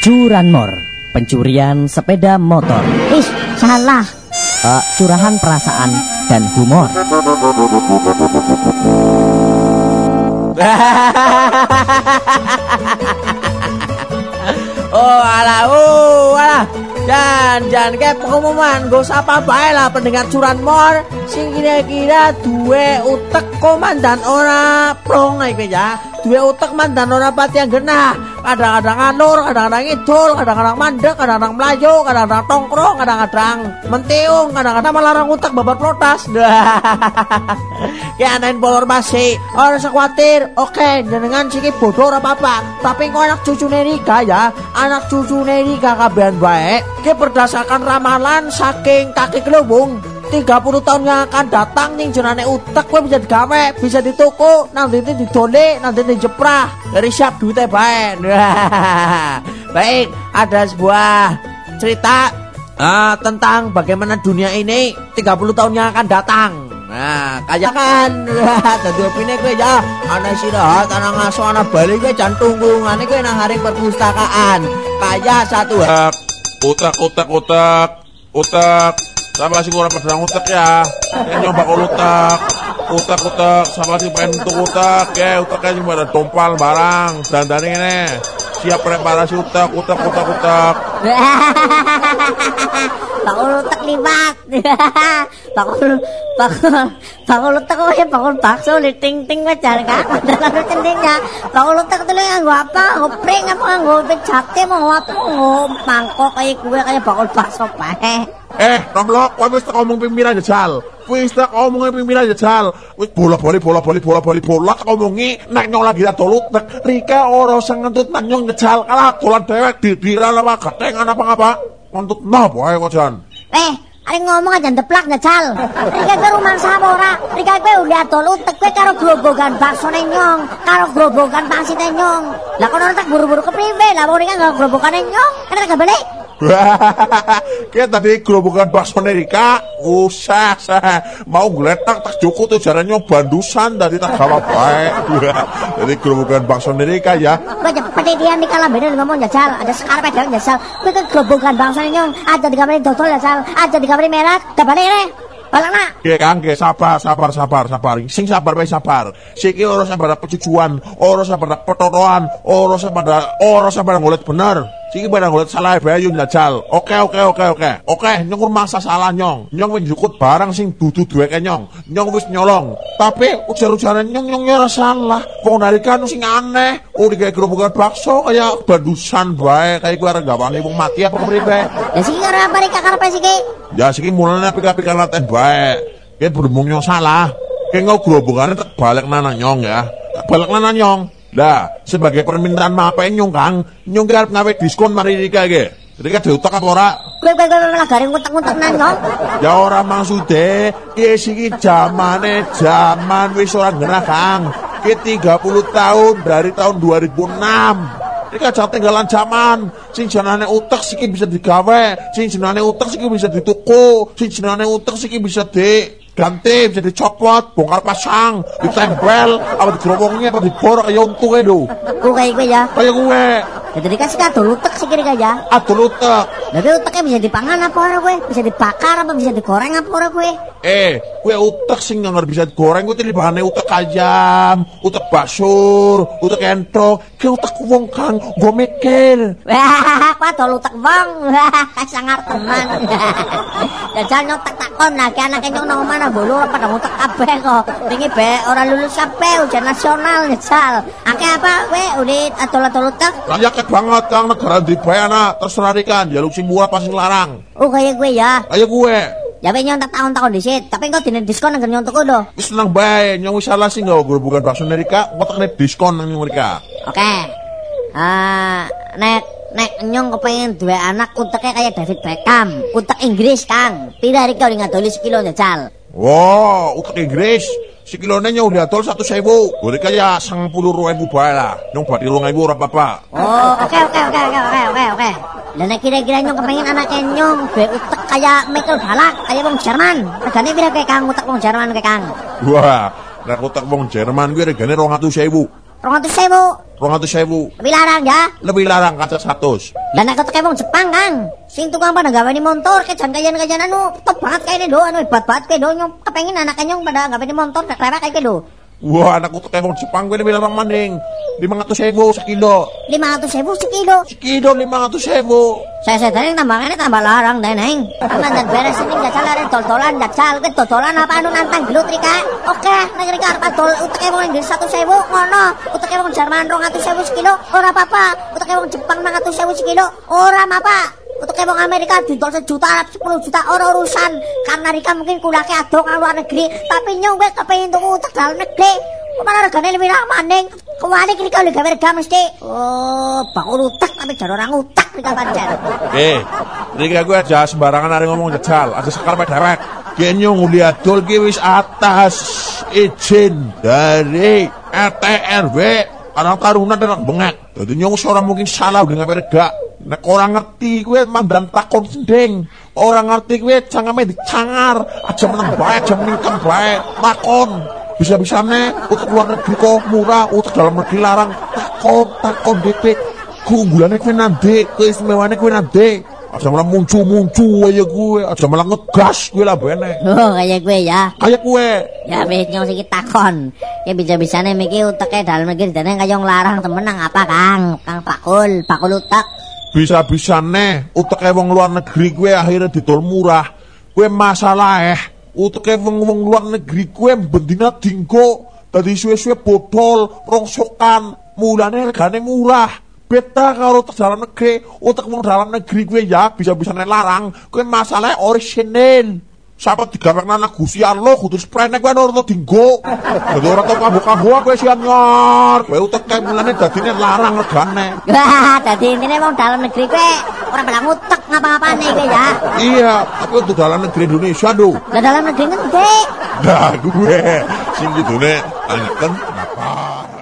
Curanmor, pencurian sepeda motor. Ih, salah. Curahan perasaan dan humor. alah. Jangan kayak pengumuman, gak usah apa-apa lah pendengar curanmor. Sing kira-kira duwe utek komandan ora prong iki ya. Duwe utek mandan ora pati yang genah. Kadang-kadang alur, kadang-kadang idul, kadang-kadang mandek, kadang-kadang melayu, kadang-kadang tongkrong, kadang-kadang mentiung, kadang-kadang melarang utek babat protas. Kayak anain informasi, ora usah khawatir. Oke, jenengan siki bodoh ora apa-apa. Tapi kok anak cucu Nerika ya, anak cucu Nerika kabehan baik. Ki berdasarkan ramalan saking kaki gelembung, 30 tahun yang akan datang nih jenane utek gue bisa digawe, bisa dituku, nanti didole, nanti dijeprah. Dari siap duitnya baik. Baik, ada sebuah cerita tentang bagaimana dunia ini 30 tahun yang akan datang. Nah, kayak kan dadi opine kowe ya, ana istirahat, ana ngaso, ana bali kowe jan tunggungane kowe nang hari perpustakaan. Kayak satu utak. Sama sih kurang pedang utak ya. Yang nyoba utak. Sama sih pengen untuk utak ya. Utaknya cuma ada tompal barang. Dandani ini. Siap preparasi utak. Bakul utak libat. Bakul utak kowe bakul bakso ting-ting wae jar kan. Lalu centingnya. Bakul utak tuh nganggo apa? Ngopring apa nganggo jate mau apa? Mangkok kayak gue kayak bakul bakso bae. Nomlok, kowe wis tak ngomong pimpinan jajal. Wis tak ngomong pimpinan jajal. Wis bola-bali tak ngomongi nek nyong lagi dol utek. Rika ora usah ngentut nang nyong jajal. Kalah dolan dewek dira apa gatengan apa-apa. Ngentut napa wae kok jan. Arek ngomong aja ndeplak jajal. Rika kowe rumah sapa ora? Rika kowe udah dol utek kowe karo grobogan baksone nyong, karo grobogan pangsite nyong. Lah kono tak buru-buru kepriwe? Lah wong Rika enggak grobogane nyong. Kan gak balik. Kayak tadi gerobokan bakso Nerika usah mau geletak tak cukup tuh caranya bandusan dari tak gawa baik. Jadi gerobokan bakso Nerika ya. Pada dia nikah bener ngomong jajal, ada sekarang pedang jajal. Kowe ke gerobokan bakso nyong, ada di kamar dodol jajal, ada di kamar merah, dabane ne. Balang nak. Kang, sabar. Sing sabar bae sabar. Siki ora sabar pecucuan, ora sabar petoroan, ora sabar ngolet bener. Siki barang ngolet salah bae yo njajal. Oke. Nyong masa salah nyong. Nyong wis njukut barang sing dudu duweke nyong. Nyong wis nyolong. Tapi ujar-ujaran nyong ora salah. Wong narikan sing aneh. Digawe gerobokan bakso kaya bandusan bae, kaya kuwi arep gawane wong mati apa kepriwe. Ya siki ora apa Rika karepe siki. Ya siki mulane pika-pika laten bae. Ki berhubung nyong salah. Ki nggo gerobokane tak balik nang nyong ya. Tak balik nang nyong. Lah, sebagai permintaan maaf nyong Kang, nyong ki arep ngawe diskon mari Rika iki. Rika diutak apa ora? Kowe malah garing utek-utek nang nyong. Ya ora maksude, ki siki zaman wis ora genah Kang. Ki 30 tahun dari tahun 2006. Ini kan tinggalan zaman. Sing jenane utek siki bisa digawe, sing jenane utek siki bisa dituku, sing jenane utek siki bisa diganti, bisa dicopot, bongkar pasang, ditempel, apa digerobongnya, apa diborok kaya untungnya do. Kayak gue ya. Kayak gue. Ya tadi kan sih adol utek sih kira ya. Adol utek. Tapi uteknya bisa dipangan apa ora gue? Bisa dibakar apa bisa digoreng apa ora gue? Gue utek sing nggak bisa digoreng, gue tadi bahannya utek ayam, utek basur, utek entok, ke utek wong Kang, gue mikir. Wah, adol utek wong, sangar teman. Jajal nyotek takon lagi anak kenyong nang mana bolu pada utek kabeh kok. Wingi be ora lulus kabeh ujian nasional jajal. Akeh apa gue udit adol utek? Layak banget Kang, negara di bayana terserah ikan, jaluk sing murah pas sing larang. Kayak gue ya. Kayak gue. Ya pe nyontek tahun-tahun disit, tapi engko dene diskon nang nyontek do. Wis seneng bae, nyong wis salah sih enggak bukan bakso Nerika, ngotekne diskon nang Nerika. Oke. Nek nyong kepengin duwe anak uteknya kayak David Beckham, utek Inggris Kang. Pira Rika udah ngadoli sekilo jajal. Wow, utek Inggris. Sekilone nyong udah tol 1.000. Boleh kaya 10.000 bae lah. Nyong bati 2.000 ora apa-apa. Oke. Lah nek kira-kira nyong kepengin anake nyong duwe utek kayak Michael Ballack, kayak wong Jerman. Regane pira kayak Kang utek wong Jerman kayak Kang? Wah, nek utek wong Jerman kuwi regane 200.000. 200.000. 200.000. Lebih larang ya. Lebih larang kaca 100. Lah nek keteke wong Jepang, Kang. Sing tukang pada gaweni motor kajan-kajan anu top banget kayak lho, anu hebat banget kayak lho, nyong kepengin anaknya nyong pada gaweni motor klewek kayak lho. Wah, anakku tuh kayak wong Jepang gue lebih larang maning. 500.000 sekilo. 500.000 sekilo. Sekilo 500.000. Saya sedane tambangannya tambah larang deh, Neng. Aman dan beres ini jajal lare dol-dolan jajal ke dodolan apa anu nantang gelut Rika. Oke, nek Rika arep dol uteke wong Inggris 100.000 ngono. Uteke wong Jerman 200.000 sekilo ora apa-apa. Uteke wong Jepang 500.000 sekilo ora apa-apa. Untuk wong Amerika didol 1 juta, 10 juta ora urusan. Karena Rika mungkin kulake ado kang luar negeri, tapi nyong wis kepengin tuku utek dalam negeri. Mana regane lebih ramah maning. Kewali Rika oleh gawe rega mesti. Oh, bakul utek tapi jar orang utek Rika pancen. Rika gue aja sembarangan arek ngomong jajal, aja sekar dewek. Ki nyong uli adol ki wis atas izin dari RT/RW. Anak tarunan dan bengek. Jadi nyong seorang mungkin salah dengan rega. Nek orang ngerti gue mandan takon sending. Orang ngerti gue cangame dicangar. Aja menang baik, aja meningkam baik. Takon. Bisa-bisanya untuk luar negeri kok murah, untuk dalam negeri larang. Takon dikit. Keunggulannya gue nanti, keistimewaannya gue nanti. Aja malah muncul aja gue. Aja malah ngegas gue lah bene. Oh, kayak gue ya. Kayak gue. Ya wis nyong sikit takon. Ya bisa-bisane miki uteke dalam negeri dene kaya larang temenang apa, Kang? Kang Pakul utek. Bisa-bisane uteke wong luar negeri gue akhirnya didol murah. Gue masalah uteke wong luar negeri gue bendina dinggo. Dadi suwe-suwe bodol, rongsokan, mulane regane murah. Beta kalau dalam negeri, utek wong dalam negeri gue ya bisa-bisane larang. Gue masalah orisinil. Siapa digarang anak Gusti Allah kudu sprene kowe ora dinggo. Dadi ora tau kambuh-kambuh kowe sian nyor. Kowe utek mulane dadine larang regane. Wah, dadi intine wong dalam negeri kowe ora belang utek ngapa-ngapane kowe ya. Iya, tapi untuk dalam negeri Indonesia lho. Lah dalam negeri ngendi? Nah, gue sing kudune tanyaken kenapa